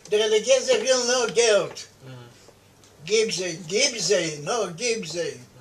De religieuze wil no geld. Gib sie, no gib sie.